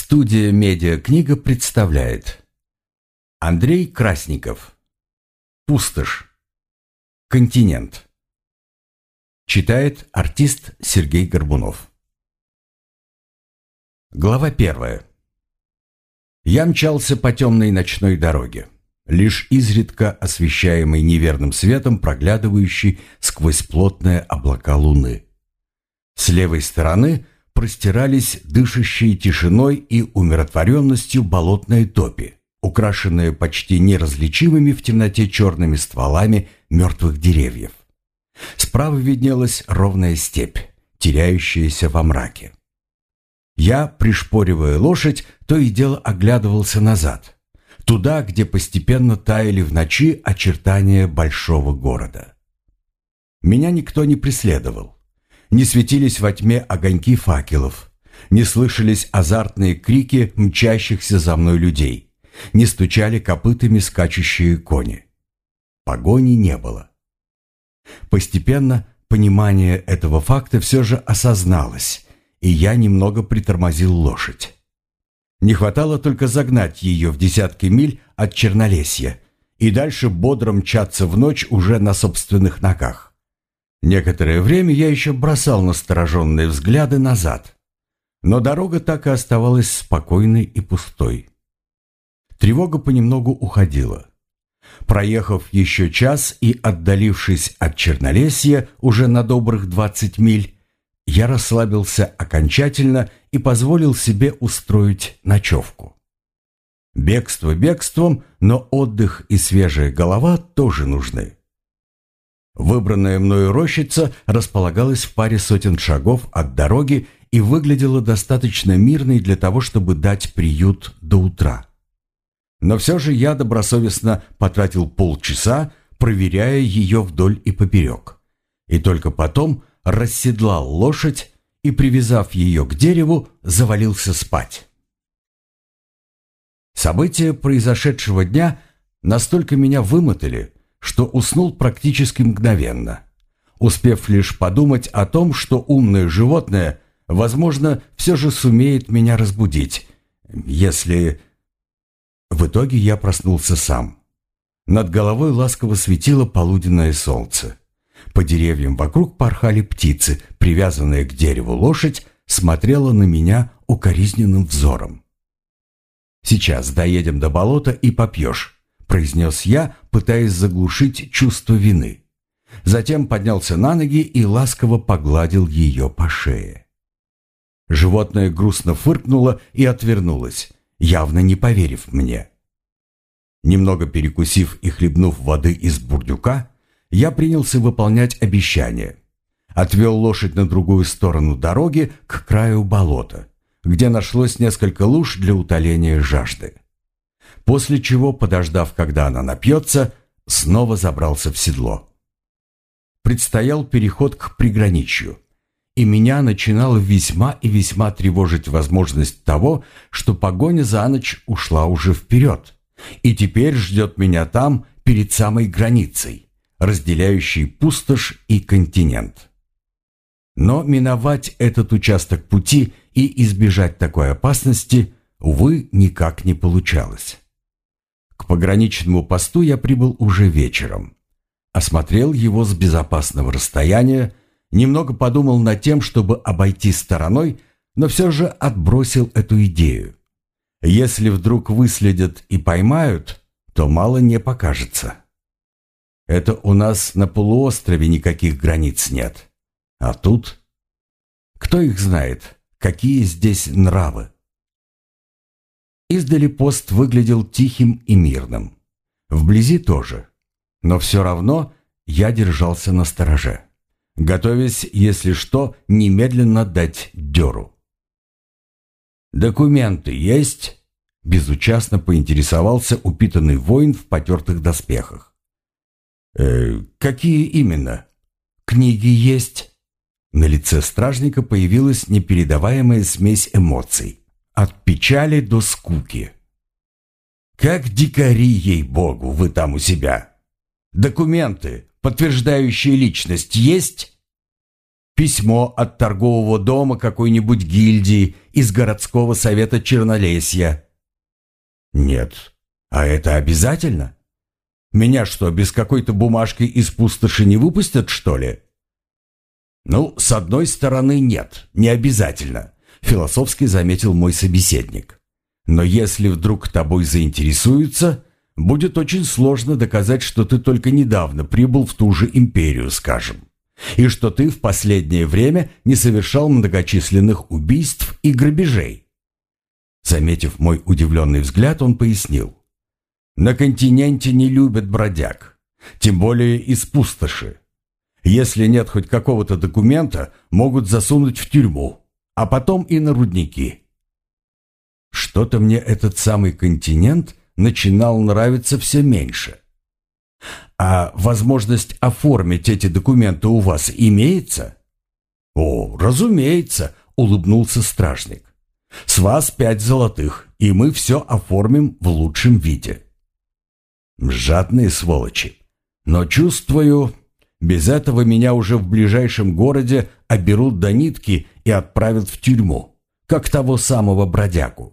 Студия «Медиакнига» представляет Андрей Красников. Пустошь. Континент. Читает артист Сергей Горбунов. Глава 1. Я мчался по темной ночной дороге, лишь изредка освещаемой неверным светом, проглядывающей сквозь плотные облака луны. С левой стороны простирались дышащие тишиной и умиротворенностью болотные топи, украшенные почти неразличимыми в темноте черными стволами мертвых деревьев. Справа виднелась ровная степь, теряющаяся во мраке. Я, пришпоривая лошадь, то и дело оглядывался назад, туда, где постепенно таяли в ночи очертания большого города. Меня никто не преследовал. Не светились во тьме огоньки факелов, не слышались азартные крики мчащихся за мной людей, не стучали копытами скачущие кони. Погони не было. Постепенно понимание этого факта все же осозналось, и я немного притормозил лошадь. Не хватало только загнать ее в десятки миль от Чернолесья и дальше бодро мчаться в ночь уже на собственных ногах. Некоторое время я еще бросал настороженные взгляды назад, но дорога так и оставалась спокойной и пустой. Тревога понемногу уходила. Проехав еще час и отдалившись от Чернолесья уже на добрых 20 миль, я расслабился окончательно и позволил себе устроить ночевку. Бегство бегством, но отдых и свежая голова тоже нужны. Выбранная мною рощица располагалась в паре сотен шагов от дороги и выглядела достаточно мирной для того, чтобы дать приют до утра. Но все же я добросовестно потратил полчаса, проверяя ее вдоль и поперек, и только потом расседлал лошадь и, привязав ее к дереву, завалился спать. События произошедшего дня настолько меня вымотали, что уснул практически мгновенно, успев лишь подумать о том, что умное животное, возможно, все же сумеет меня разбудить, если... В итоге я проснулся сам. Над головой ласково светило полуденное солнце. По деревьям вокруг порхали птицы, привязанная к дереву лошадь смотрела на меня укоризненным взором. «Сейчас доедем до болота и попьешь», — произнес я, пытаясь заглушить чувство вины. Затем поднялся на ноги и ласково погладил ее по шее. Животное грустно фыркнуло и отвернулось, явно не поверив мне. Немного перекусив и хлебнув воды из бурдюка, я принялся выполнять обещание. Отвел лошадь на другую сторону дороги к краю болота, где нашлось несколько луж для утоления жажды. После чего, подождав, когда она напьется, снова забрался в седло. Предстоял переход к приграничью, и меня начинала весьма и весьма тревожить возможность того, что погоня за ночь ушла уже вперед, и теперь ждет меня там, перед самой границей, разделяющей пустошь и континент. Но миновать этот участок пути и избежать такой опасности, увы, никак не получалось. К пограничному посту я прибыл уже вечером. Осмотрел его с безопасного расстояния, немного подумал над тем, чтобы обойти стороной, но все же отбросил эту идею. Если вдруг выследят и поймают, то мало не покажется. Это у нас на полуострове никаких границ нет. А тут? Кто их знает, какие здесь нравы? Издали пост выглядел тихим и мирным. Вблизи тоже. Но все равно я держался настороже, готовясь, если что, немедленно дать дёру. «Документы есть?» — безучастно поинтересовался упитанный воин в потертых доспехах. «Какие именно? Книги есть?» На лице стражника появилась непередаваемая смесь эмоций. От печали до скуки. «Как дикари, ей-богу, вы там у себя! Документы, подтверждающие личность, есть?» письмо от торгового дома какой-нибудь гильдии из городского совета Чернолесья. Нет. А это обязательно? Меня что, без какой-то бумажки из пустоши не выпустят, что ли? Ну, с одной стороны, нет, не обязательно, философски заметил мой собеседник. Но если вдруг тобой заинтересуются, будет очень сложно доказать, что ты только недавно прибыл в ту же империю, скажем, и что ты в последнее время не совершал многочисленных убийств и грабежей. Заметив мой удивленный взгляд, он пояснил. На континенте не любят бродяг, тем более из пустоши. Если нет хоть какого-то документа, могут засунуть в тюрьму, а потом и на рудники. Что-то мне этот самый континент начинал нравиться все меньше. А возможность оформить эти документы у вас имеется? О, разумеется, улыбнулся стражник. С вас 5 золотых, и мы все оформим в лучшем виде. Жадные сволочи. Но чувствую, без этого меня уже в ближайшем городе оберут до нитки и отправят в тюрьму, как того самого бродягу.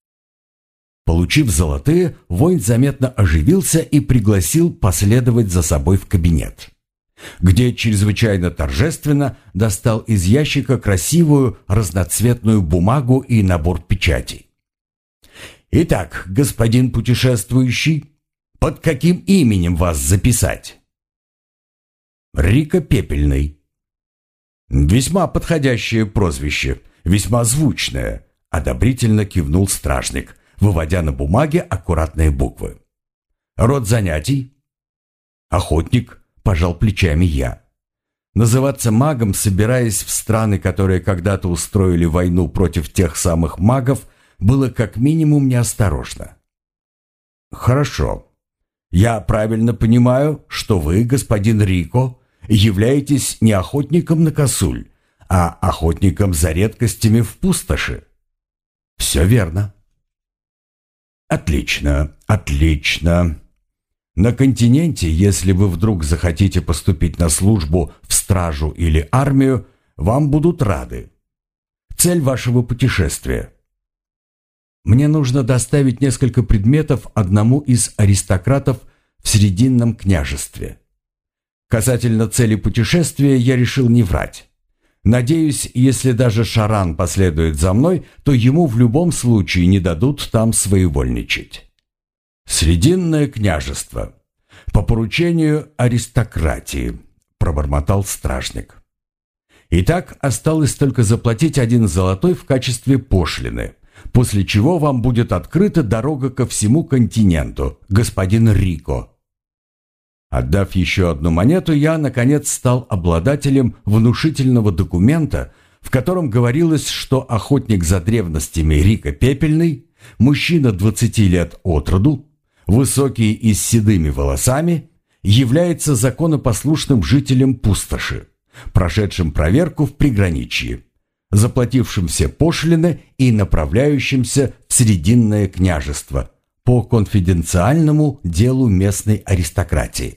Получив золотые, воин заметно оживился и пригласил последовать за собой в кабинет, где чрезвычайно торжественно достал из ящика красивую разноцветную бумагу и набор печатей. «Итак, господин путешествующий, под каким именем вас записать?» «Рико Пепельный». «Весьма подходящее прозвище, весьма звучное», — одобрительно кивнул стражник, выводя на бумаге аккуратные буквы. «Род занятий?» «Охотник», — пожал плечами я. Называться магом, собираясь в страны, которые когда-то устроили войну против тех самых магов, было как минимум неосторожно. «Хорошо. Я правильно понимаю, что вы, господин Рико, являетесь не охотником на косуль, а охотником за редкостями в пустоши?» «Все верно». «Отлично, отлично. На континенте, если вы вдруг захотите поступить на службу в стражу или армию, вам будут рады. Цель вашего путешествия?» «Мне нужно доставить несколько предметов одному из аристократов в Срединном княжестве. Касательно цели путешествия я решил не врать. Надеюсь, если даже Шаран последует за мной, то ему в любом случае не дадут там своевольничать. Срединное княжество. По поручению аристократии», — пробормотал стражник. «Итак, осталось только заплатить 1 золотой в качестве пошлины, после чего вам будет открыта дорога ко всему континенту, господин Рико». Отдав еще одну монету, я, наконец, стал обладателем внушительного документа, в котором говорилось, что охотник за древностями Рико Пепельный, мужчина 20 лет от роду, высокий и с седыми волосами, является законопослушным жителем пустоши, прошедшим проверку в приграничье, заплатившим все пошлины и направляющимся в Срединное княжество по конфиденциальному делу местной аристократии.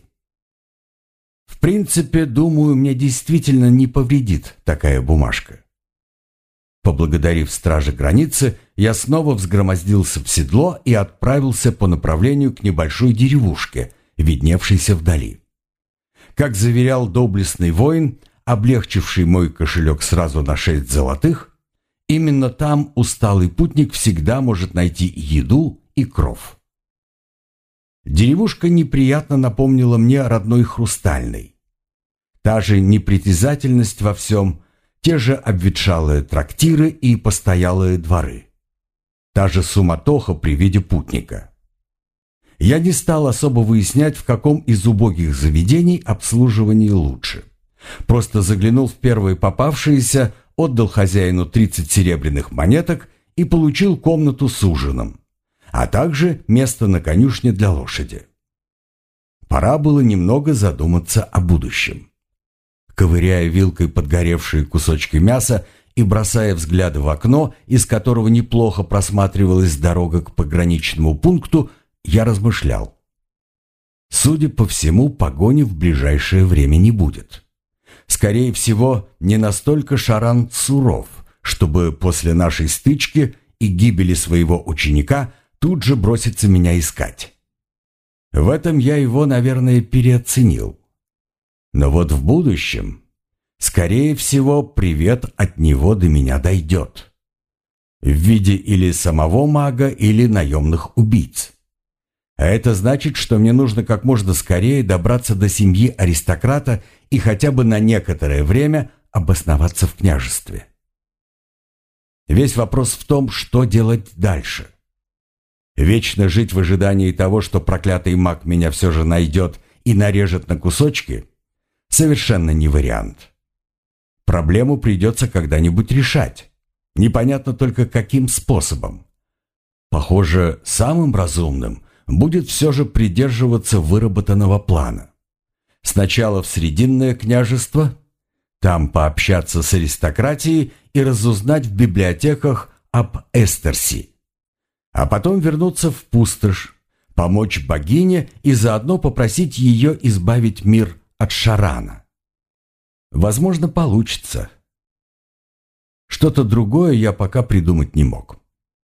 В принципе, думаю, мне действительно не повредит такая бумажка. Поблагодарив стража границы, я снова взгромоздился в седло и отправился по направлению к небольшой деревушке, видневшейся вдали. Как заверял доблестный воин, облегчивший мой кошелек сразу на 6 золотых, именно там усталый путник всегда может найти еду и кров. Деревушка неприятно напомнила мне родной Хрустальный. Та же непритязательность во всем, те же обветшалые трактиры и постоялые дворы. Та же суматоха при виде путника. Я не стал особо выяснять, в каком из убогих заведений обслуживание лучше. Просто заглянул в первое попавшееся, отдал хозяину 30 серебряных монеток и получил комнату с ужином, а также место на конюшне для лошади. Пора было немного задуматься о будущем. Ковыряя вилкой подгоревшие кусочки мяса и бросая взгляды в окно, из которого неплохо просматривалась дорога к пограничному пункту, я размышлял. Судя по всему, погони в ближайшее время не будет. Скорее всего, не настолько Шаран суров, чтобы после нашей стычки и гибели своего ученика тут же броситься меня искать. В этом я его, наверное, переоценил. Но вот в будущем, скорее всего, привет от него до меня дойдет. В виде или самого мага, или наемных убийц. А это значит, что мне нужно как можно скорее добраться до семьи аристократа и хотя бы на некоторое время обосноваться в княжестве. Весь вопрос в том, что делать дальше. Вечно жить в ожидании того, что проклятый маг меня все же найдет и нарежет на кусочки, совершенно не вариант. Проблему придется когда-нибудь решать. Непонятно только, каким способом. Похоже, самым разумным будет все же придерживаться выработанного плана. Сначала в Срединное княжество, там пообщаться с аристократией и разузнать в библиотеках об Эстерси. А потом вернуться в пустошь, помочь богине и заодно попросить ее избавить мир от Шарана. Возможно, получится. Что-то другое я пока придумать не мог.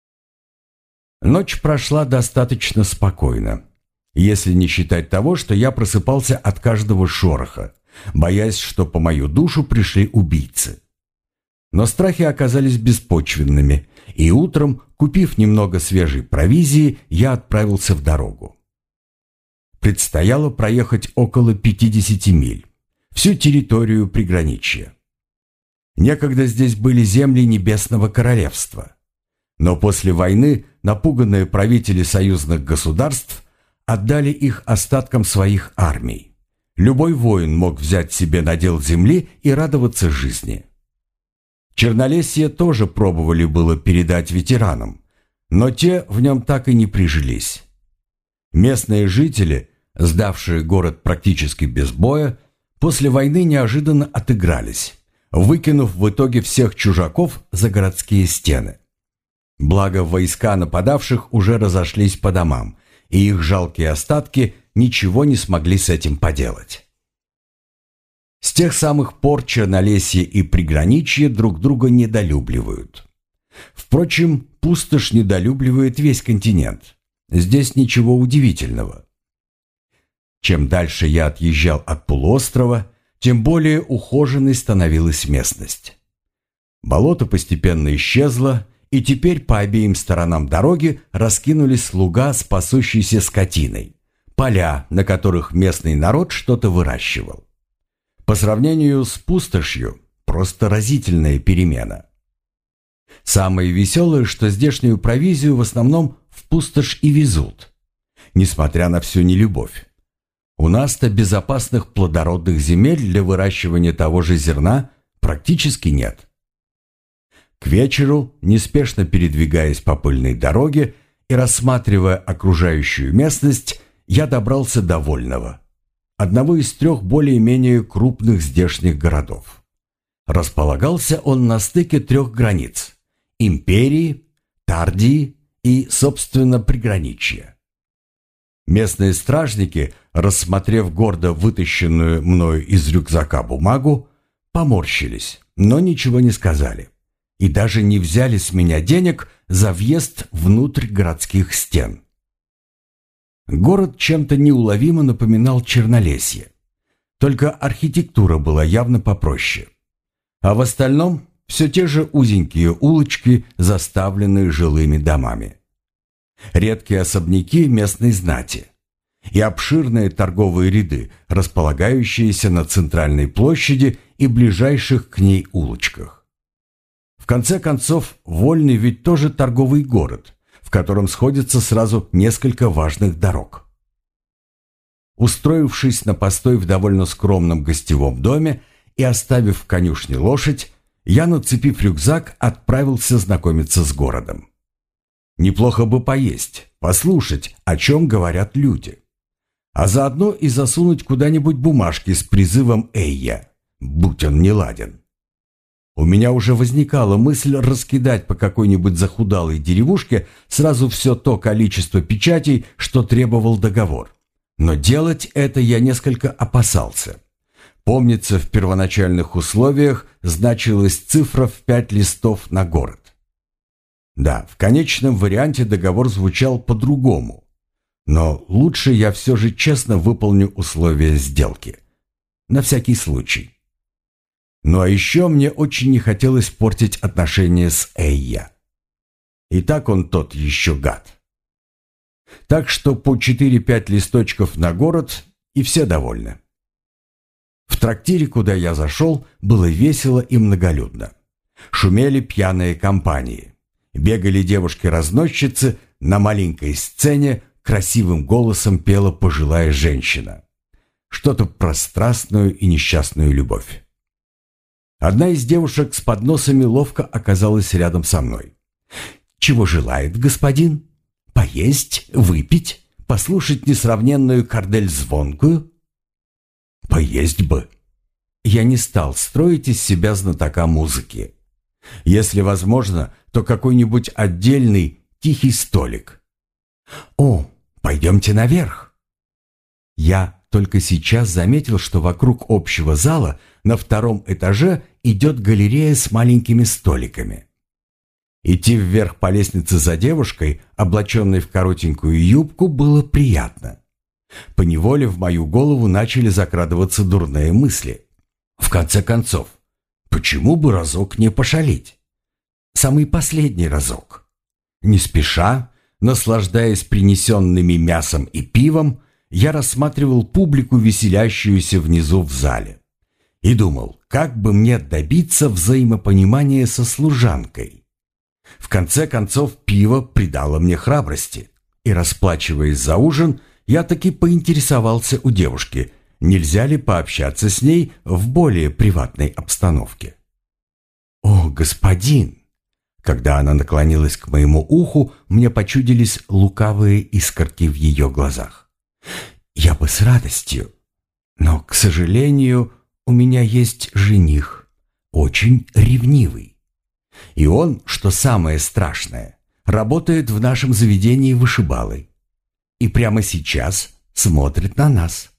Ночь прошла достаточно спокойно, если не считать того, что я просыпался от каждого шороха, боясь, что по мою душу пришли убийцы. Но страхи оказались беспочвенными, и утром, купив немного свежей провизии, я отправился в дорогу. Предстояло проехать около 50 миль, всю территорию приграничья. Некогда здесь были земли Небесного Королевства. Но после войны напуганные правители союзных государств отдали их остаткам своих армий. Любой воин мог взять себе надел земли и радоваться жизни. Чернолесье тоже пробовали было передать ветеранам, но те в нем так и не прижились. Местные жители, сдавшие город практически без боя, после войны неожиданно отыгрались, выкинув в итоге всех чужаков за городские стены. Благо, войска нападавших уже разошлись по домам, и их жалкие остатки ничего не смогли с этим поделать. С тех самых пор Чернолесье и Приграничье друг друга недолюбливают. Впрочем, пустошь недолюбливает весь континент. Здесь ничего удивительного. Чем дальше я отъезжал от полуострова, тем более ухоженной становилась местность. Болото постепенно исчезло, и теперь по обеим сторонам дороги раскинулись луга с пасущейся скотиной, поля, на которых местный народ что-то выращивал. По сравнению с пустошью, просто разительная перемена. Самое веселое, что здешнюю провизию в основном в пустошь и везут, несмотря на всю нелюбовь. У нас-то безопасных плодородных земель для выращивания того же зерна практически нет. К вечеру, неспешно передвигаясь по пыльной дороге и рассматривая окружающую местность, я добрался до Вольного, одного из 3 более-менее крупных здешних городов. Располагался он на стыке 3 границ – империи, Тардии и, собственно, приграничья. Местные стражники, рассмотрев гордо вытащенную мною из рюкзака бумагу, поморщились, но ничего не сказали. И даже не взяли с меня денег за въезд внутрь городских стен. Город чем-то неуловимо напоминал Чернолесье. Только архитектура была явно попроще. А в остальном все те же узенькие улочки, заставленные жилыми домами. Редкие особняки местной знати и обширные торговые ряды, располагающиеся на центральной площади и ближайших к ней улочках. В конце концов, Вольный ведь тоже торговый город, в котором сходятся сразу несколько важных дорог. Устроившись на постой в довольно скромном гостевом доме и оставив в конюшне лошадь, я, нацепив рюкзак, отправился знакомиться с городом. Неплохо бы поесть, послушать, о чем говорят люди. А заодно и засунуть куда-нибудь бумажки с призывом «Эйя», будь он неладен. У меня уже возникала мысль раскидать по какой-нибудь захудалой деревушке сразу все то количество печатей, что требовал договор. Но делать это я несколько опасался. Помнится, в первоначальных условиях значилась цифра в 5 листов на город. Да, в конечном варианте договор звучал по-другому. Но лучше я все же честно выполню условия сделки. На всякий случай. Ну а еще мне очень не хотелось портить отношения с Эйя. И так он тот еще гад. Так что по 4-5 листочков на город, и все довольны. В трактире, куда я зашел, было весело и многолюдно. Шумели пьяные компании. Бегали девушки-разносчицы, на маленькой сцене красивым голосом пела пожилая женщина. Что-то про страстную и несчастную любовь. Одна из девушек с подносами ловко оказалась рядом со мной. «Чего желает господин? Поесть? Выпить? Послушать несравненную кордель звонкую?» «Поесть бы». Я не стал строить из себя знатока музыки. Если возможно, то какой-нибудь отдельный тихий столик. «О, пойдемте наверх». Я только сейчас заметил, что вокруг общего зала на 2-м этаже идет галерея с маленькими столиками. Идти вверх по лестнице за девушкой, облаченной в коротенькую юбку, было приятно. Поневоле в мою голову начали закрадываться дурные мысли. В конце концов, почему бы разок не пошалить? Самый последний разок. Не спеша, наслаждаясь принесенными мясом и пивом, я рассматривал публику, веселящуюся внизу в зале. И думал, как бы мне добиться взаимопонимания со служанкой. В конце концов, пиво придало мне храбрости. И, расплачиваясь за ужин, я таки поинтересовался у девушки, нельзя ли пообщаться с ней в более приватной обстановке. «О, господин!» Когда она наклонилась к моему уху, мне почудились лукавые искорки в ее глазах. «Я бы с радостью, но, к сожалению, у меня есть жених, очень ревнивый. И он, что самое страшное, работает в нашем заведении вышибалой. И прямо сейчас смотрит на нас».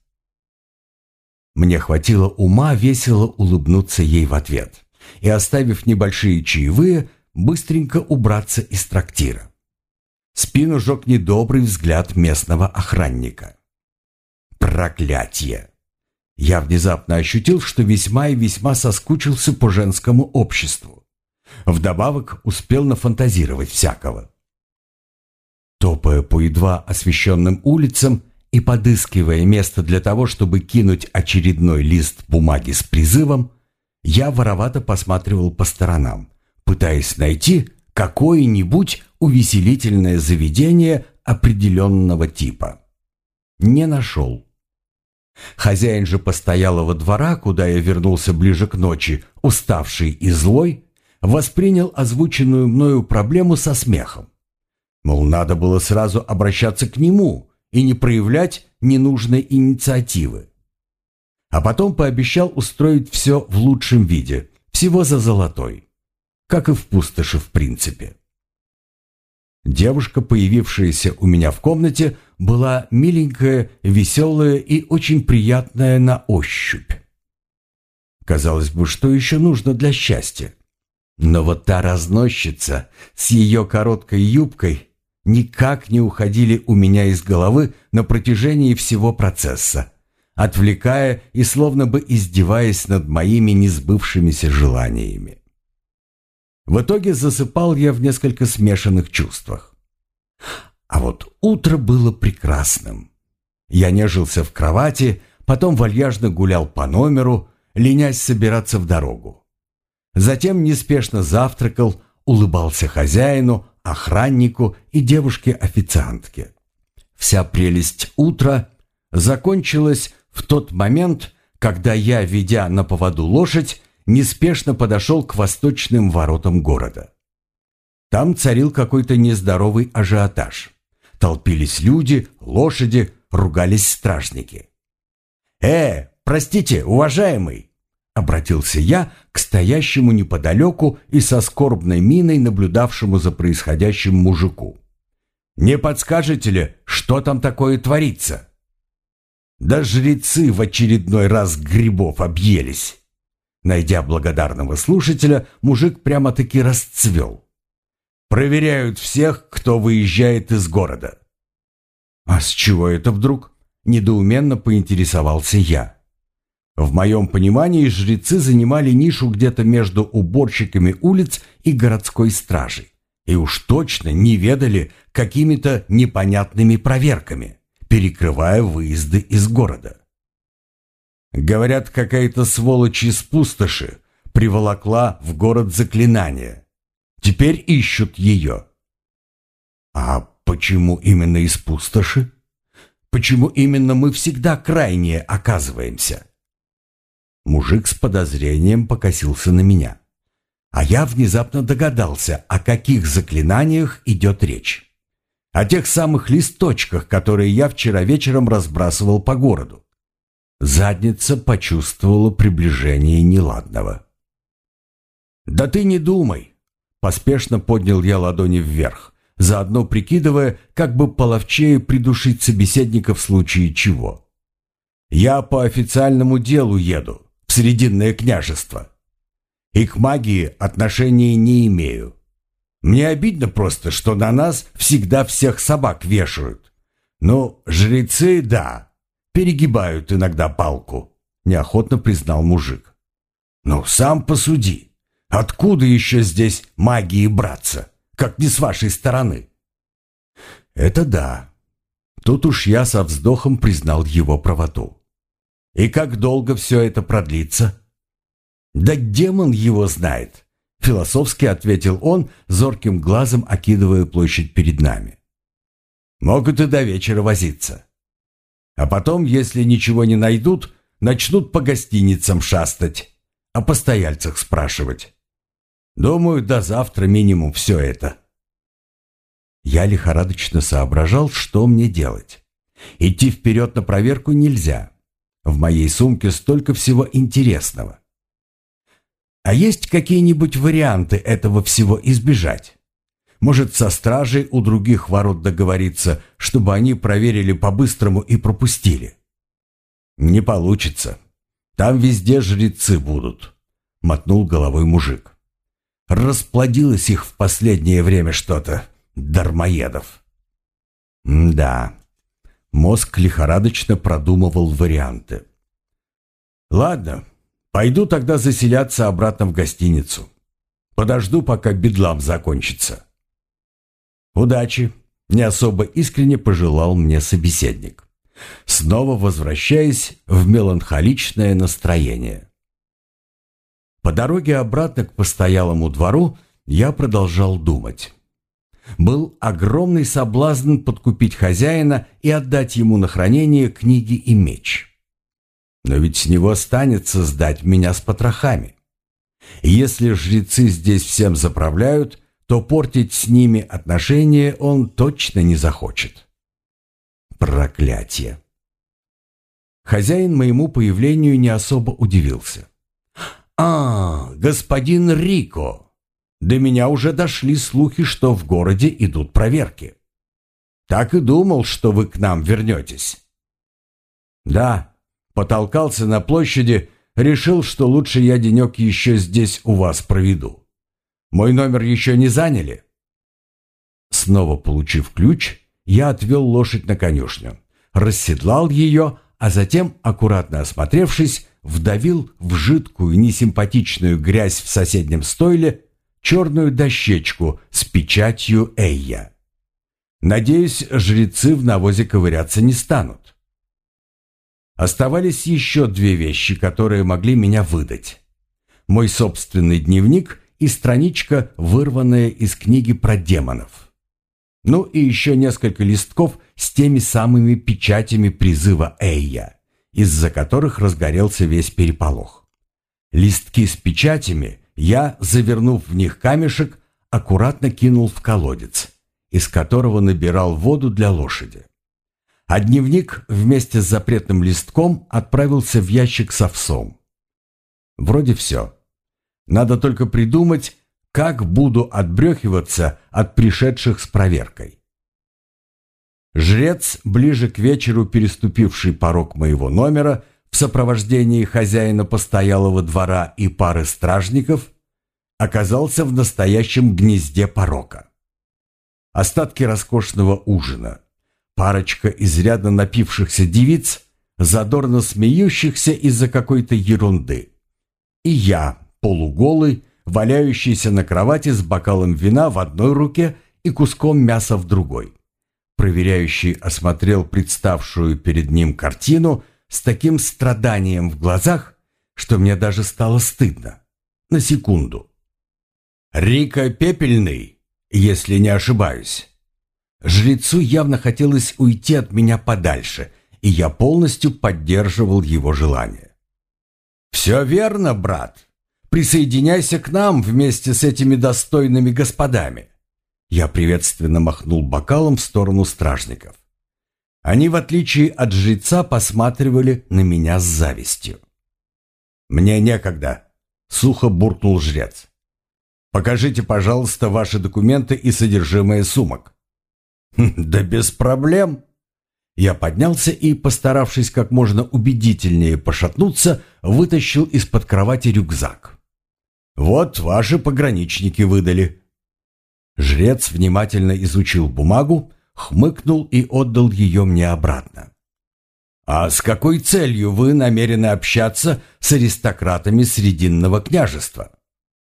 Мне хватило ума весело улыбнуться ей в ответ и, оставив небольшие чаевые, быстренько убраться из трактира. Спину жег недобрый взгляд местного охранника. Проклятье! Я внезапно ощутил, что весьма и весьма соскучился по женскому обществу. Вдобавок успел нафантазировать всякого. Топая по едва освещенным улицам и подыскивая место для того, чтобы кинуть очередной лист бумаги с призывом, я воровато посматривал по сторонам, пытаясь найти какое-нибудь увеселительное заведение определенного типа. Не нашел. Хозяин же постоялого двора, куда я вернулся ближе к ночи, уставший и злой, воспринял озвученную мною проблему со смехом. Мол, надо было сразу обращаться к нему и не проявлять ненужной инициативы. А потом пообещал устроить все в лучшем виде, всего за золотой. Как и в пустоши в принципе. Девушка, появившаяся у меня в комнате, была миленькая, веселая и очень приятная на ощупь. Казалось бы, что еще нужно для счастья? Но вот та разносчица с ее короткой юбкой никак не уходили у меня из головы на протяжении всего процесса, отвлекая и словно бы издеваясь над моими несбывшимися желаниями. В итоге засыпал я в несколько смешанных чувствах. А вот утро было прекрасным. Я нежился в кровати, потом вальяжно гулял по номеру, ленясь собираться в дорогу. Затем неспешно завтракал, улыбался хозяину, охраннику и девушке-официантке. Вся прелесть утра закончилась в тот момент, когда я, ведя на поводу лошадь, неспешно подошел к восточным воротам города. Там царил какой-то нездоровый ажиотаж. Толпились люди, лошади, ругались стражники. Простите, уважаемый!» — обратился я к стоящему неподалеку и со скорбной миной наблюдавшему за происходящим мужику. «Не подскажете ли, что там такое творится?» Да жрецы в очередной раз грибов объелись. Найдя благодарного слушателя, мужик прямо-таки расцвел. Проверяют всех, кто выезжает из города. А с чего это вдруг? Недоуменно поинтересовался я. В моем понимании жрецы занимали нишу где-то между уборщиками улиц и городской стражей. И уж точно не ведали какими-то непонятными проверками, перекрывая выезды из города. Говорят, какая-то сволочь из пустоши приволокла в город заклинание. Теперь ищут ее. А почему именно из пустоши? Почему именно мы всегда крайние оказываемся? Мужик с подозрением покосился на меня. А я внезапно догадался, о каких заклинаниях идет речь. О тех самых листочках, которые я вчера вечером разбрасывал по городу. Задница почувствовала приближение неладного. «Да ты не думай!» Поспешно поднял я ладони вверх, заодно прикидывая, как бы половчее придушить собеседника в случае чего. «Я по официальному делу еду, в Срединное княжество. И к магии отношения не имею. Мне обидно просто, что на нас всегда всех собак вешают. Ну, жрецы, да, перегибают иногда палку», — неохотно признал мужик. «Ну, сам посуди. Откуда еще здесь магии браться, как не с вашей стороны?» «Это да». Тут уж я со вздохом признал его правоту. «И как долго все это продлится?» «Да демон его знает», — философски ответил он, зорким глазом окидывая площадь перед нами. «Могут и до вечера возиться. А потом, если ничего не найдут, начнут по гостиницам шастать, о постояльцах спрашивать. Думаю, до завтра минимум все это». Я лихорадочно соображал, что мне делать. Идти вперед на проверку нельзя. В моей сумке столько всего интересного. А есть какие-нибудь варианты этого всего избежать? Может, со стражей у других ворот договориться, чтобы они проверили по-быстрому и пропустили? «Не получится. Там везде жрецы будут», — мотнул головой мужик. «Расплодилось их в последнее время что-то, дармоедов». Да, мозг лихорадочно продумывал варианты. «Ладно, пойду тогда заселяться обратно в гостиницу. Подожду, пока бедлам закончится». «Удачи», — не особо искренне пожелал мне собеседник, снова возвращаясь в меланхоличное настроение. По дороге обратно к постоялому двору я продолжал думать. Был огромный соблазн подкупить хозяина и отдать ему на хранение книги и меч. Но ведь с него станется сдать меня с потрохами. И если жрецы здесь всем заправляют, то портить с ними отношения он точно не захочет. Проклятие! Хозяин моему появлению не особо удивился. «А, господин Рико, до меня уже дошли слухи, что в городе идут проверки. Так и думал, что вы к нам вернетесь». «Да, потолкался на площади, решил, что лучше я денек еще здесь у вас проведу. Мой номер еще не заняли?» Снова получив ключ, я отвел лошадь на конюшню, расседлал ее, а затем, аккуратно осмотревшись, вдавил в жидкую несимпатичную грязь в соседнем стойле черную дощечку с печатью Эйя. Надеюсь, жрецы в навозе ковыряться не станут. Оставались еще две вещи, которые могли меня выдать. Мой собственный дневник и страничка, вырванная из книги про демонов. Ну и еще несколько листков с теми самыми печатями призыва Эйя, из-за которых разгорелся весь переполох. Листки с печатями я, завернув в них камешек, аккуратно кинул в колодец, из которого набирал воду для лошади. А дневник вместе с запретным листком отправился в ящик с овсом. Вроде все. Надо только придумать, как буду отбрехиваться от пришедших с проверкой. Жрец, ближе к вечеру переступивший порог моего номера в сопровождении хозяина постоялого двора и пары стражников, оказался в настоящем гнезде порока. Остатки роскошного ужина, парочка изрядно напившихся девиц, задорно смеющихся из-за какой-то ерунды, и я, полуголый, валяющийся на кровати с бокалом вина в одной руке и куском мяса в другой. Проверяющий осмотрел представшую перед ним картину с таким страданием в глазах, что мне даже стало стыдно. На секунду. Рика Пепельный, если не ошибаюсь. Жрецу явно хотелось уйти от меня подальше, и я полностью поддерживал его желание. «Все верно, брат. Присоединяйся к нам вместе с этими достойными господами». Я приветственно махнул бокалом в сторону стражников. Они, в отличие от жреца, посматривали на меня с завистью. «Мне некогда», — сухо буркнул жрец. «Покажите, пожалуйста, ваши документы и содержимое сумок». «Да без проблем». Я поднялся и, постаравшись как можно убедительнее пошатнуться, вытащил из-под кровати рюкзак. «Вот ваши пограничники выдали». Жрец внимательно изучил бумагу, хмыкнул и отдал ее мне обратно. «А с какой целью вы намерены общаться с аристократами Срединного княжества?»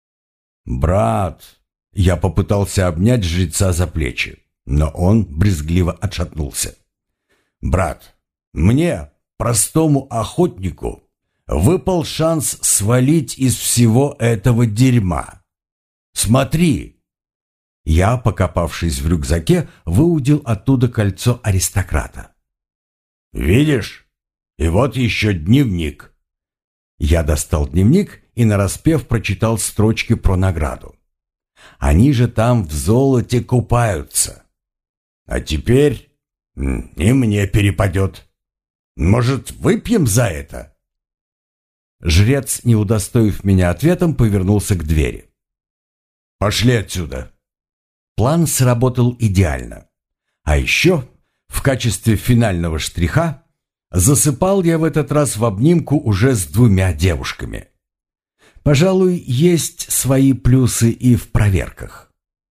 «Брат», — я попытался обнять жреца за плечи, но он брезгливо отшатнулся. «Брат, мне, простому охотнику, выпал шанс свалить из всего этого дерьма. Смотри!» Я, покопавшись в рюкзаке, выудил оттуда кольцо аристократа. «Видишь? И вот еще дневник». Я достал дневник и нараспев прочитал строчки про награду. Они же там в золоте купаются. А теперь и мне перепадет. Может, выпьем за это?» Жрец, не удостоив меня ответом, повернулся к двери. «Пошли отсюда». План сработал идеально. А еще, в качестве финального штриха, засыпал я в этот раз в обнимку уже с двумя девушками. Пожалуй, есть свои плюсы и в проверках.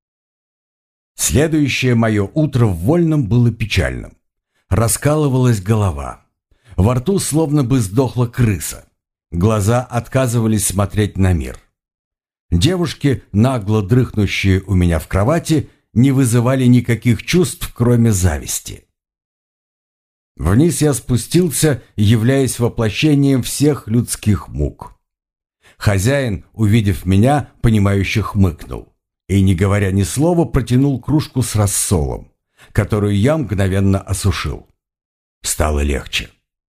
Следующее мое утро в Вольном было печальным. Раскалывалась голова. Во рту словно бы сдохла крыса. Глаза отказывались смотреть на мир. Девушки, нагло дрыхнущие у меня в кровати, не вызывали никаких чувств, кроме зависти. Вниз я спустился, являясь воплощением всех людских мук. Хозяин, увидев меня, понимающе хмыкнул и, не говоря ни слова, протянул кружку с рассолом, которую я мгновенно осушил. Стало легче.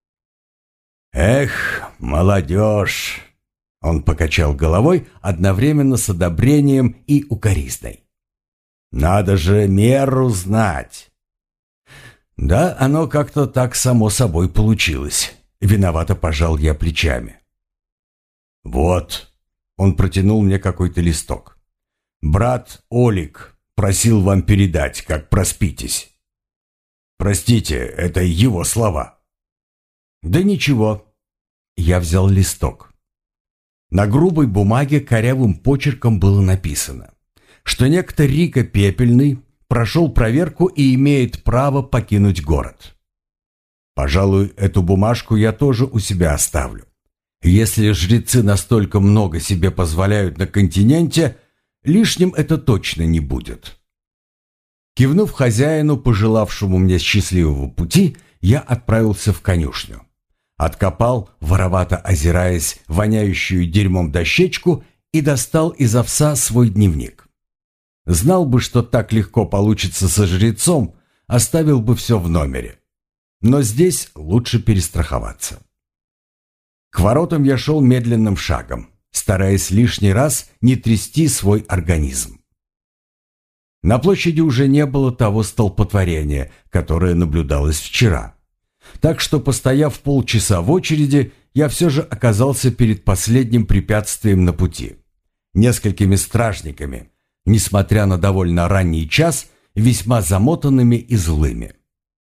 «Эх, молодежь!» Он покачал головой одновременно с одобрением и укоризной. «Надо же меру знать!» «Да, оно как-то так само собой получилось». Виновато пожал я плечами. «Вот», — он протянул мне какой-то листок. «Брат Олик просил вам передать, как проспитесь». «Простите, это его слова». «Да ничего». Я взял листок. На грубой бумаге корявым почерком было написано, что некто Рика Пепельный прошел проверку и имеет право покинуть город. Пожалуй, эту бумажку я тоже у себя оставлю. Если жрецы настолько много себе позволяют на континенте, лишним это точно не будет. Кивнув хозяину, пожелавшему мне счастливого пути, я отправился в конюшню. Откопал, воровато озираясь, воняющую дерьмом дощечку и достал из овса свой дневник. Знал бы, что так легко получится со жрецом, оставил бы все в номере. Но здесь лучше перестраховаться. К воротам я шел медленным шагом, стараясь лишний раз не трясти свой организм. На площади уже не было того столпотворения, которое наблюдалось вчера. Так что, постояв полчаса в очереди, я все же оказался перед последним препятствием на пути. Несколькими стражниками, несмотря на довольно ранний час, весьма замотанными и злыми.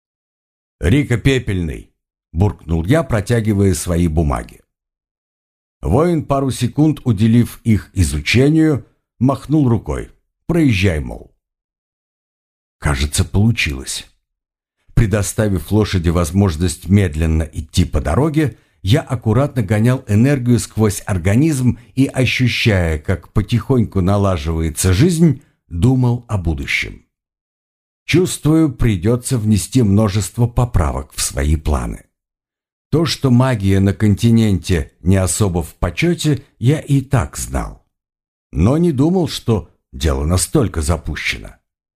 «Рика Пепельный», — буркнул я, протягивая свои бумаги. Воин, пару секунд уделив их изучению, махнул рукой. «Проезжай, мол». Кажется, получилось. Предоставив лошади возможность медленно идти по дороге, я аккуратно гонял энергию сквозь организм и, ощущая, как потихоньку налаживается жизнь, думал о будущем. Чувствую, придется внести множество поправок в свои планы. То, что магия на континенте не особо в почете, я и так знал. Но не думал, что дело настолько запущено.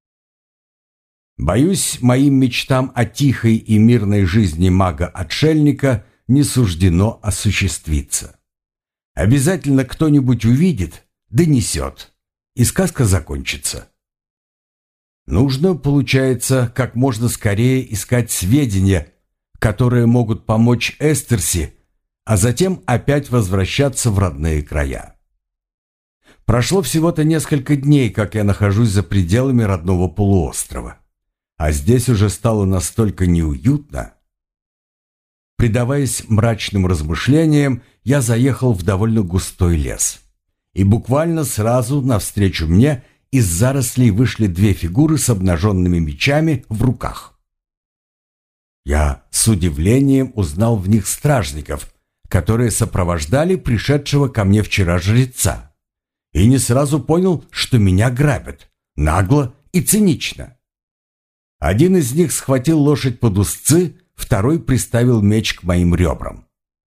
Боюсь, моим мечтам о тихой и мирной жизни мага-отшельника не суждено осуществиться. Обязательно кто-нибудь увидит, донесет, и сказка закончится. Нужно, получается, как можно скорее искать сведения, которые могут помочь Эстерси, а затем опять возвращаться в родные края. Прошло всего-то несколько дней, как я нахожусь за пределами родного полуострова. А здесь уже стало настолько неуютно. Предаваясь мрачным размышлениям, я заехал в довольно густой лес. И буквально сразу навстречу мне из зарослей вышли две фигуры с обнаженными мечами в руках. Я с удивлением узнал в них стражников, которые сопровождали пришедшего ко мне вчера жреца. И не сразу понял, что меня грабят, нагло и цинично. Один из них схватил лошадь под узцы, второй приставил меч к моим ребрам.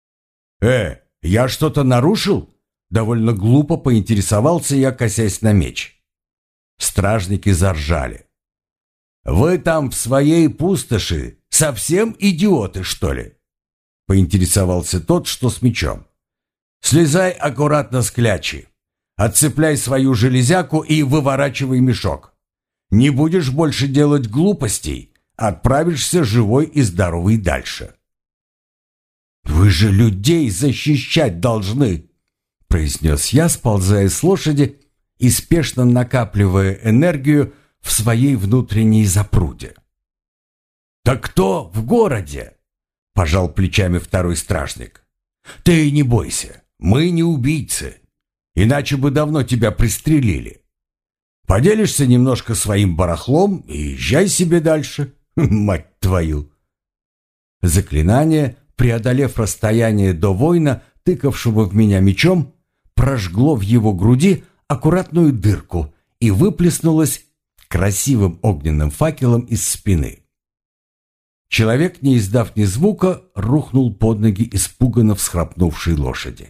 Я что-то нарушил?» Довольно глупо поинтересовался я, косясь на меч. Стражники заржали. «Вы там в своей пустоши совсем идиоты, что ли?» Поинтересовался тот, что с мечом. «Слезай аккуратно с клячи, отцепляй свою железяку и выворачивай мешок. Не будешь больше делать глупостей, отправишься живой и здоровый дальше». «Вы же людей защищать должны», — произнес я, сползая с лошади и спешно накапливая энергию в своей внутренней запруде. «Так кто в городе?» — пожал плечами второй стражник. «Ты не бойся, мы не убийцы, иначе бы давно тебя пристрелили. Поделишься немножко своим барахлом и езжай себе дальше, мать твою». Заклинание, преодолев расстояние до воина, тыкавшего в меня мечом, прожгло в его груди аккуратную дырку и выплеснулось красивым огненным факелом из спины. Человек, не издав ни звука, рухнул под ноги испуганно всхрапнувшей лошади.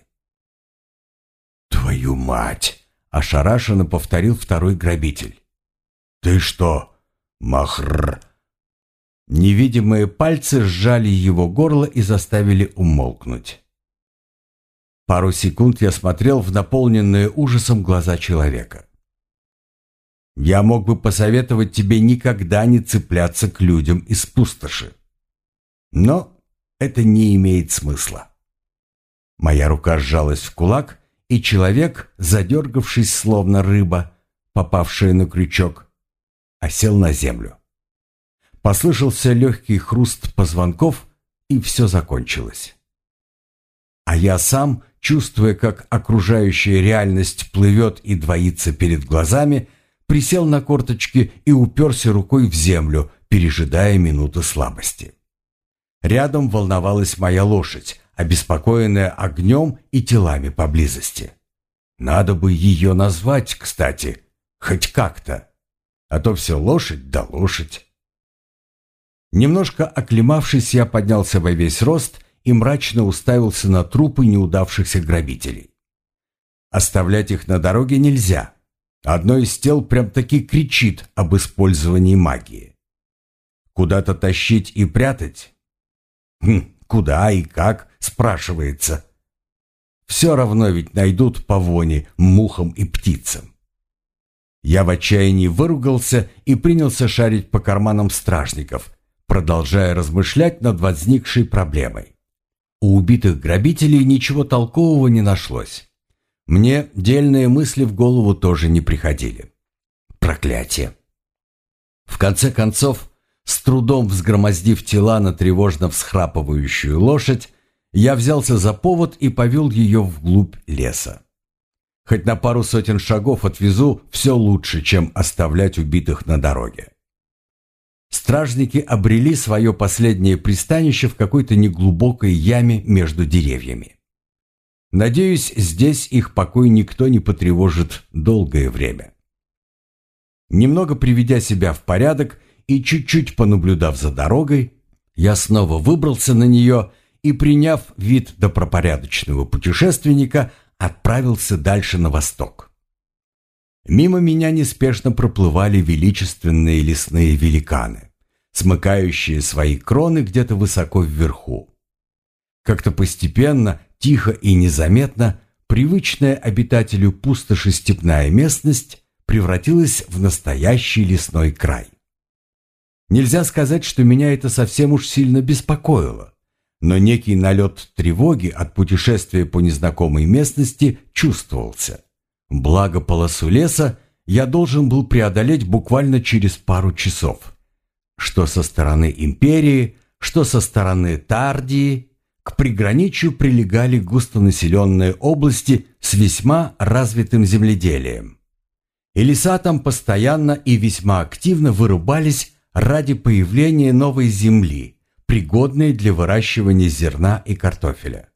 «Твою мать!» — ошарашенно повторил второй грабитель. «Ты что, махр?» Невидимые пальцы сжали его горло и заставили умолкнуть. Пару секунд я смотрел в наполненные ужасом глаза человека. «Я мог бы посоветовать тебе никогда не цепляться к людям из пустоши. Но это не имеет смысла». Моя рука сжалась в кулак, и человек, задергавшись словно рыба, попавшая на крючок, осел на землю. Послышался легкий хруст позвонков, и все закончилось. А я сам, чувствуя, как окружающая реальность плывет и двоится перед глазами, присел на корточки и уперся рукой в землю, пережидая минуту слабости. Рядом волновалась моя лошадь, обеспокоенная огнем и телами поблизости. Надо бы ее назвать, кстати, хоть как-то, а то все лошадь да лошадь. Немножко оклемавшись, я поднялся во весь рост и мрачно уставился на трупы неудавшихся грабителей. Оставлять их на дороге нельзя. Одно из тел прям-таки кричит об использовании магии. Куда-то тащить и прятать? Куда и как, спрашивается. Все равно ведь найдут по воне, мухам и птицам. Я в отчаянии выругался и принялся шарить по карманам стражников, продолжая размышлять над возникшей проблемой. У убитых грабителей ничего толкового не нашлось. Мне дельные мысли в голову тоже не приходили. Проклятие! В конце концов, С трудом взгромоздив тела на тревожно всхрапывающую лошадь, я взялся за повод и повел ее вглубь леса. Хоть на пару сотен шагов отвезу, все лучше, чем оставлять убитых на дороге. Стражники обрели свое последнее пристанище в какой-то неглубокой яме между деревьями. Надеюсь, здесь их покой никто не потревожит долгое время. Немного приведя себя в порядок и чуть-чуть понаблюдав за дорогой, я снова выбрался на нее и, приняв вид добропорядочного путешественника, отправился дальше на восток. Мимо меня неспешно проплывали величественные лесные великаны, смыкающие свои кроны где-то высоко вверху. Как-то постепенно, тихо и незаметно, привычная обитателю пустоши степная местность превратилась в настоящий лесной край. Нельзя сказать, что меня это совсем уж сильно беспокоило, но некий налет тревоги от путешествия по незнакомой местности чувствовался. Благо полосу леса я должен был преодолеть буквально через пару часов. Что со стороны империи, что со стороны Тардии, к приграничью прилегали густонаселенные области с весьма развитым земледелием. И леса там постоянно и весьма активно вырубались ради появления новой земли, пригодной для выращивания зерна и картофеля.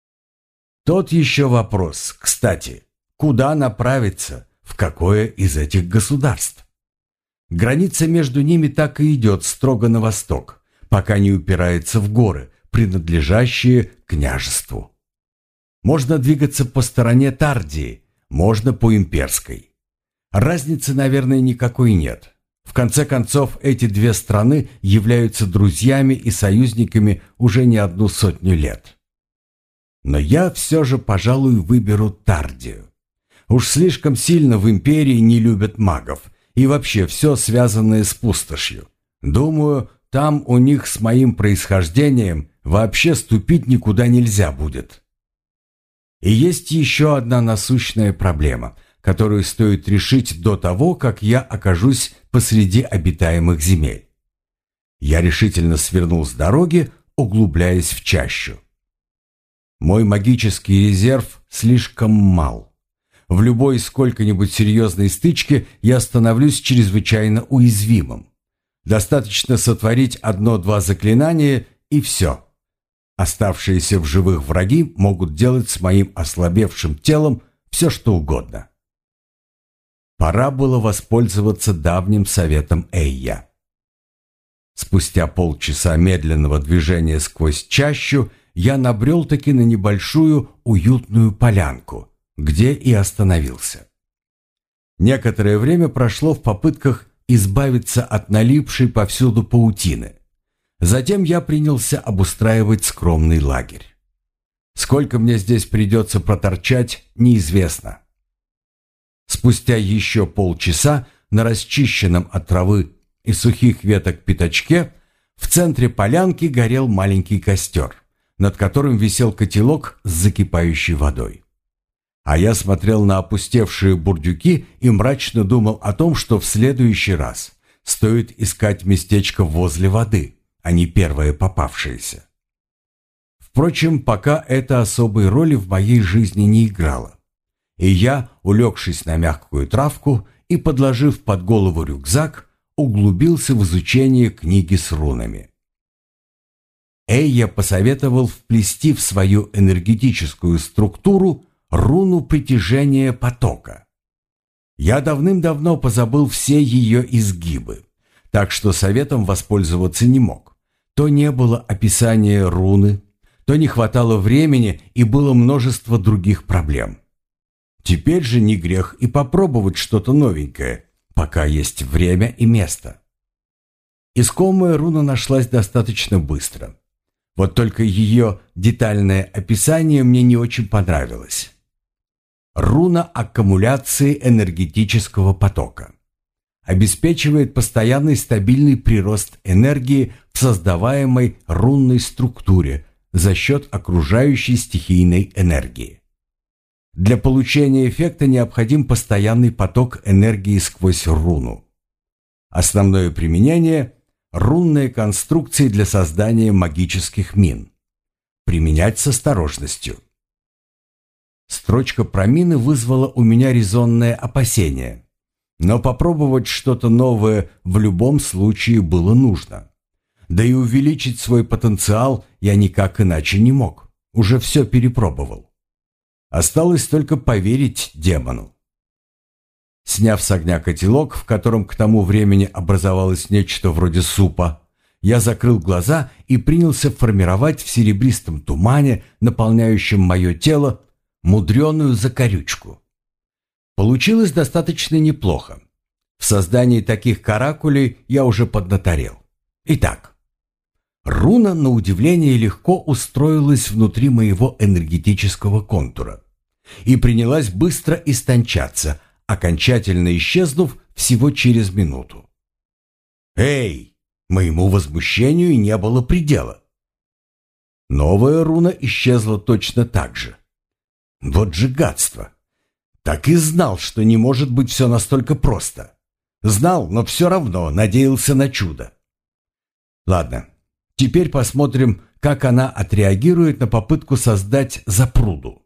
Тот еще вопрос, кстати, куда направиться, в какое из этих государств? Граница между ними так и идет строго на восток, пока не упирается в горы, принадлежащие княжеству. Можно двигаться по стороне Тардии, можно по имперской. Разницы, наверное, никакой нет. В конце концов, эти две страны являются друзьями и союзниками уже не 100 лет. Но я все же, пожалуй, выберу Тардию. Уж слишком сильно в империи не любят магов и вообще все связанное с пустошью. Думаю, там у них с моим происхождением вообще ступить никуда нельзя будет. И есть еще одна насущная проблема, которую стоит решить до того, как я окажусь посреди обитаемых земель. Я решительно свернул с дороги, углубляясь в чащу. Мой магический резерв слишком мал. В любой сколько-нибудь серьезной стычке я становлюсь чрезвычайно уязвимым. Достаточно сотворить 1-2 заклинания, и все. Оставшиеся в живых враги могут делать с моим ослабевшим телом все, что угодно. Пора было воспользоваться давним советом Эйя. Спустя полчаса медленного движения сквозь чащу я набрел-таки на небольшую уютную полянку, где и остановился. Некоторое время прошло в попытках избавиться от налипшей повсюду паутины. Затем я принялся обустраивать скромный лагерь. Сколько мне здесь придется проторчать, неизвестно. Спустя еще полчаса на расчищенном от травы и сухих веток пятачке в центре полянки горел маленький костер, над которым висел котелок с закипающей водой. А я смотрел на опустевшие бурдюки и мрачно думал о том, что в следующий раз стоит искать местечко возле воды, а не первое попавшееся. Впрочем, пока это особой роли в моей жизни не играло. И я, улегшись на мягкую травку и подложив под голову рюкзак, углубился в изучение книги с рунами. Эйя посоветовал вплести в свою энергетическую структуру руну притяжения потока. Я давным-давно позабыл все ее изгибы, так что советом воспользоваться не мог. То не было описания руны, то не хватало времени и было множество других проблем. Теперь же не грех и попробовать что-то новенькое, пока есть время и место. Искомая руна нашлась достаточно быстро. Вот только ее детальное описание мне не очень понравилось. Руна аккумуляции энергетического потока. Обеспечивает постоянный стабильный прирост энергии в создаваемой рунной структуре за счет окружающей стихийной энергии. Для получения эффекта необходим постоянный поток энергии сквозь руну. Основное применение – рунные конструкции для создания магических мин. Применять с осторожностью. Строчка про мины вызвала у меня резонное опасение. Но попробовать что-то новое в любом случае было нужно. Да и увеличить свой потенциал я никак иначе не мог. Уже все перепробовал. Осталось только поверить демону. Сняв с огня котелок, в котором к тому времени образовалось нечто вроде супа, я закрыл глаза и принялся формировать в серебристом тумане, наполняющем мое тело, мудреную закорючку. Получилось достаточно неплохо. В создании таких каракулей я уже поднаторел. Итак, руна, на удивление, легко устроилась внутри моего энергетического контура и принялась быстро истончаться, окончательно исчезнув всего через минуту. «Эй!» Моему возмущению не было предела. Новая руна исчезла точно так же. Вот же гадство! Так и знал, что не может быть все настолько просто. Знал, но все равно надеялся на чудо. Ладно, теперь посмотрим, как она отреагирует на попытку создать запруду.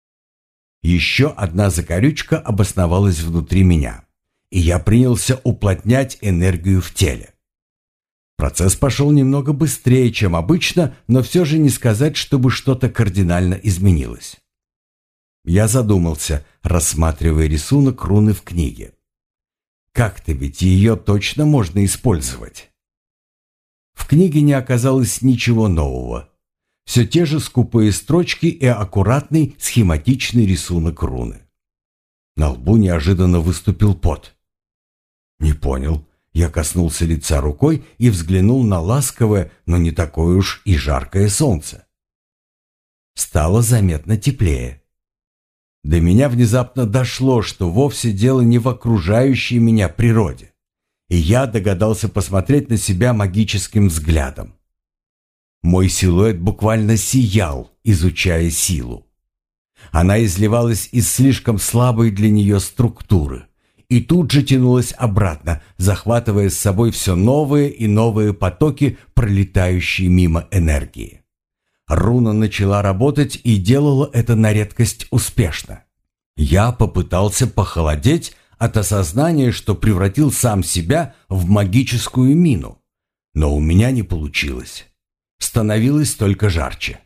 Еще одна закорючка обосновалась внутри меня, и я принялся уплотнять энергию в теле. Процесс пошел немного быстрее, чем обычно, но все же не сказать, чтобы что-то кардинально изменилось. Я задумался, рассматривая рисунок руны в книге. Как-то ведь ее точно можно использовать. В книге не оказалось ничего нового. Все те же скупые строчки и аккуратный схематичный рисунок руны. На лбу неожиданно выступил пот. Не понял. Я коснулся лица рукой и взглянул на ласковое, но не такое уж и жаркое солнце. Стало заметно теплее. До меня внезапно дошло, что вовсе дело не в окружающей меня природе, и я догадался посмотреть на себя магическим взглядом. Мой силуэт буквально сиял, изучая силу. Она изливалась из слишком слабой для нее структуры и тут же тянулась обратно, захватывая с собой все новые и новые потоки, пролетающие мимо энергии. Руна начала работать и делала это на редкость успешно. Я попытался похолодеть от осознания, что превратил сам себя в магическую мину, но у меня не получилось. Становилось только жарче.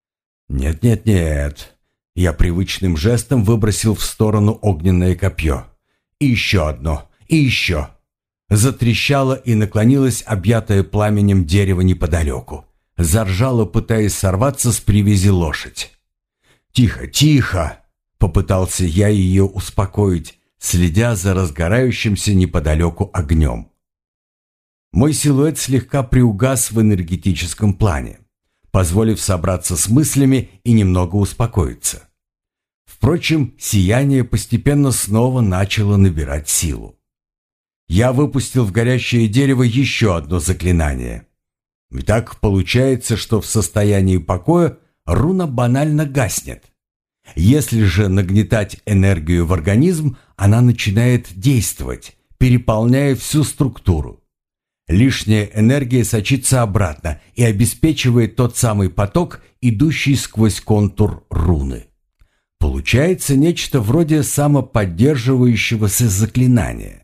Нет. Я привычным жестом выбросил в сторону огненное копье. И еще одно, и еще. Затрещало и наклонилось объятое пламенем дерево неподалеку. Заржало, пытаясь сорваться с привязи лошадь. «Тихо!» — попытался я ее успокоить, следя за разгорающимся неподалеку огнем. Мой силуэт слегка приугас в энергетическом плане, позволив собраться с мыслями и немного успокоиться. Впрочем, сияние постепенно снова начало набирать силу. Я выпустил в горящее дерево еще одно заклинание. И так получается, что в состоянии покоя руна банально гаснет. Если же нагнетать энергию в организм, она начинает действовать, переполняя всю структуру. Лишняя энергия сочится обратно и обеспечивает тот самый поток, идущий сквозь контур руны. Получается нечто вроде самоподдерживающегося заклинания.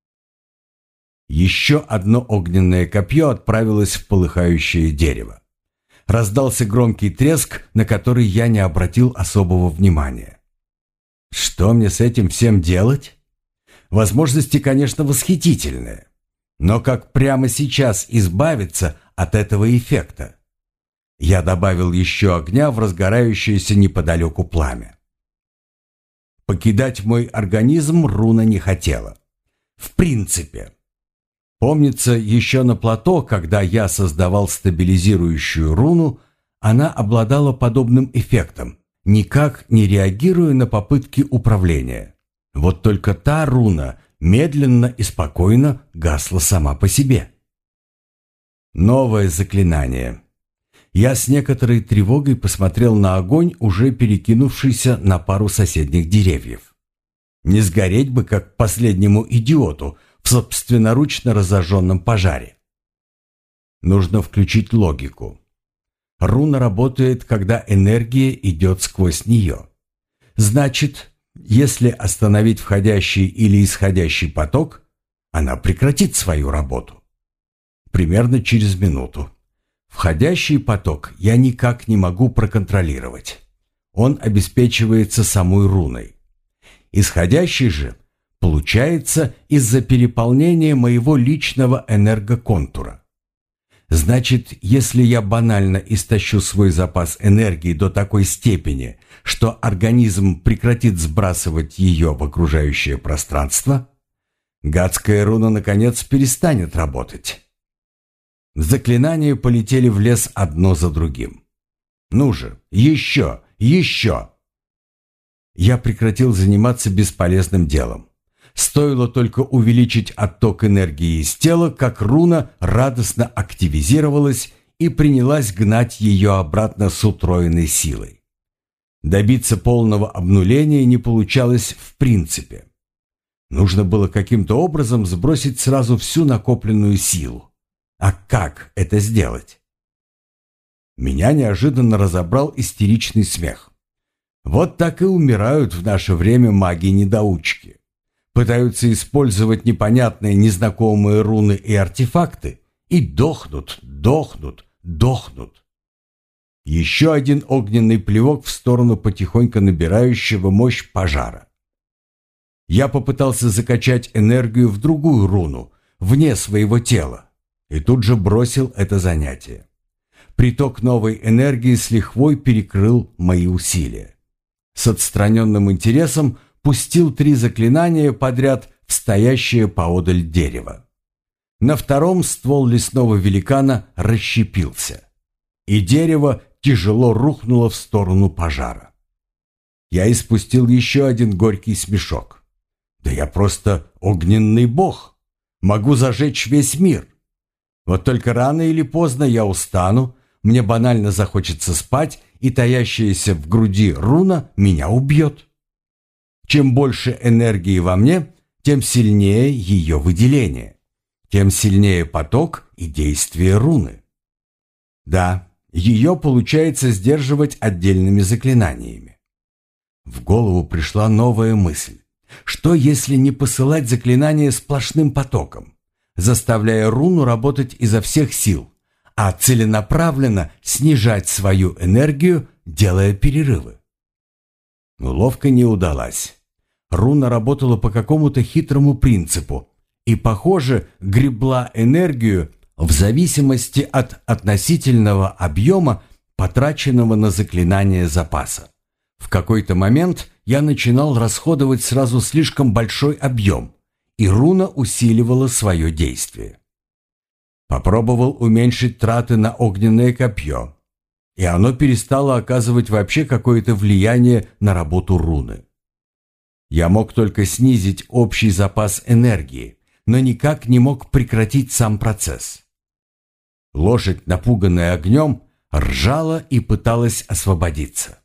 Еще одно огненное копье отправилось в полыхающее дерево. Раздался громкий треск, на который я не обратил особого внимания. Что мне с этим всем делать? Возможности, конечно, восхитительные. Но как прямо сейчас избавиться от этого эффекта? Я добавил еще огня в разгорающееся неподалеку пламя. Покидать мой организм руна не хотела. В принципе. Помнится, еще на плато, когда я создавал стабилизирующую руну, она обладала подобным эффектом, никак не реагируя на попытки управления. Вот только та руна медленно и спокойно гасла сама по себе. Новое заклинание. Я с некоторой тревогой посмотрел на огонь, уже перекинувшийся на пару соседних деревьев. Не сгореть бы, как последнему идиоту, в собственноручно разожженном пожаре. нужно включить логику. Руна работает, когда энергия идет сквозь нее. Значит, если остановить входящий или исходящий поток, она прекратит свою работу. Примерно через минуту. Входящий поток я никак не могу проконтролировать. Он обеспечивается самой руной. Исходящий же получается из-за переполнения моего личного энергоконтура. Значит, если я банально истощу свой запас энергии до такой степени, что организм прекратит сбрасывать ее в окружающее пространство, гадская руна наконец перестанет работать. Заклинания полетели в лес одно за другим. Ну же, еще, еще! Я прекратил заниматься бесполезным делом. Стоило только увеличить отток энергии из тела, как руна радостно активизировалась и принялась гнать ее обратно с утроенной силой. Добиться полного обнуления не получалось в принципе. Нужно было каким-то образом сбросить сразу всю накопленную силу. А как это сделать? Меня неожиданно разобрал истеричный смех. Вот так и умирают в наше время маги-недоучки. Пытаются использовать непонятные незнакомые руны и артефакты и дохнут, дохнут, дохнут. Еще один огненный плевок в сторону потихоньку набирающего мощь пожара. Я попытался закачать энергию в другую руну, вне своего тела, и тут же бросил это занятие. Приток новой энергии с лихвой перекрыл мои усилия. С отстраненным интересом пустил 3 заклинания подряд в стоящее поодаль дерево. На втором ствол лесного великана расщепился, и дерево тяжело рухнуло в сторону пожара. Я испустил еще один горький смешок. Да я просто огненный бог, могу зажечь весь мир. Вот только рано или поздно я устану, мне банально захочется спать, и таящаяся в груди руна меня убьет. Чем больше энергии во мне, тем сильнее ее выделение, тем сильнее поток и действие руны. Да, ее получается сдерживать отдельными заклинаниями. В голову пришла новая мысль. Что если не посылать заклинания сплошным потоком, заставляя руну работать изо всех сил, а целенаправленно снижать свою энергию, делая перерывы? Уловка не удалась. Руна работала по какому-то хитрому принципу и, похоже, гребла энергию в зависимости от относительного объема потраченного на заклинание запаса. В какой-то момент я начинал расходовать сразу слишком большой объем, и руна усиливала свое действие. Попробовал уменьшить траты на огненное копье, и оно перестало оказывать вообще какое-то влияние на работу руны. Я мог только снизить общий запас энергии, но никак не мог прекратить сам процесс. Лошадь, напуганная огнем, ржала и пыталась освободиться.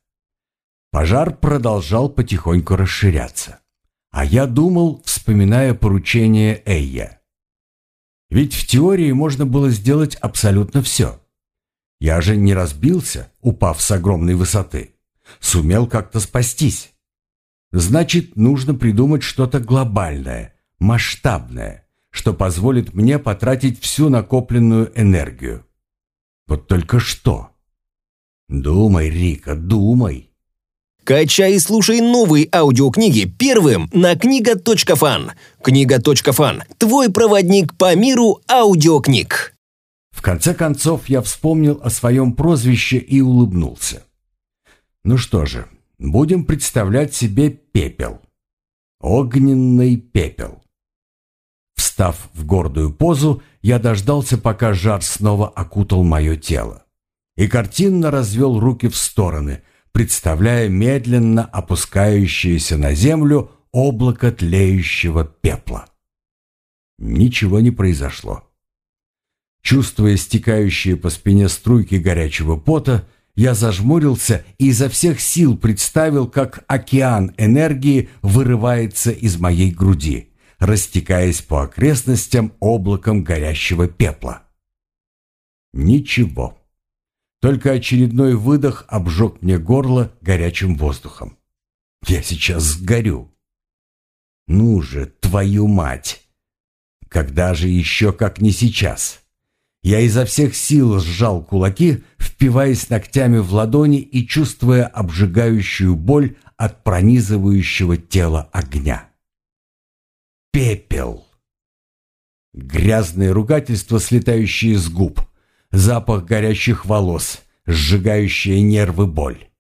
Пожар продолжал потихоньку расширяться. А я думал, вспоминая поручение Эйя. Ведь в теории можно было сделать абсолютно все. Я же не разбился, упав с огромной высоты. Сумел как-то спастись. Значит, нужно придумать что-то глобальное, масштабное, что позволит мне потратить всю накопленную энергию. Вот только что? Думай, Рика, думай. Качай и слушай новые аудиокниги первым на книга.фан. Книга.фан – твой проводник по миру аудиокниг. В конце концов, я вспомнил о своем прозвище и улыбнулся. Ну что же, будем представлять себе пепел. Огненный пепел. Встав в гордую позу, я дождался, пока жар снова окутал мое тело, и картинно развел руки в стороны, представляя медленно опускающееся на землю облако тлеющего пепла. Ничего не произошло. Чувствуя стекающие по спине струйки горячего пота, я зажмурился и изо всех сил представил, как океан энергии вырывается из моей груди, растекаясь по окрестностям облаком горящего пепла. Ничего. Только очередной выдох обжег мне горло горячим воздухом. Я сейчас сгорю. Ну же, твою мать! Когда же еще, как не сейчас? Я изо всех сил сжал кулаки, впиваясь ногтями в ладони и чувствуя обжигающую боль от пронизывающего тела огня. Пепел. Грязные ругательства, слетающие с губ, запах горящих волос, сжигающая нервы боль.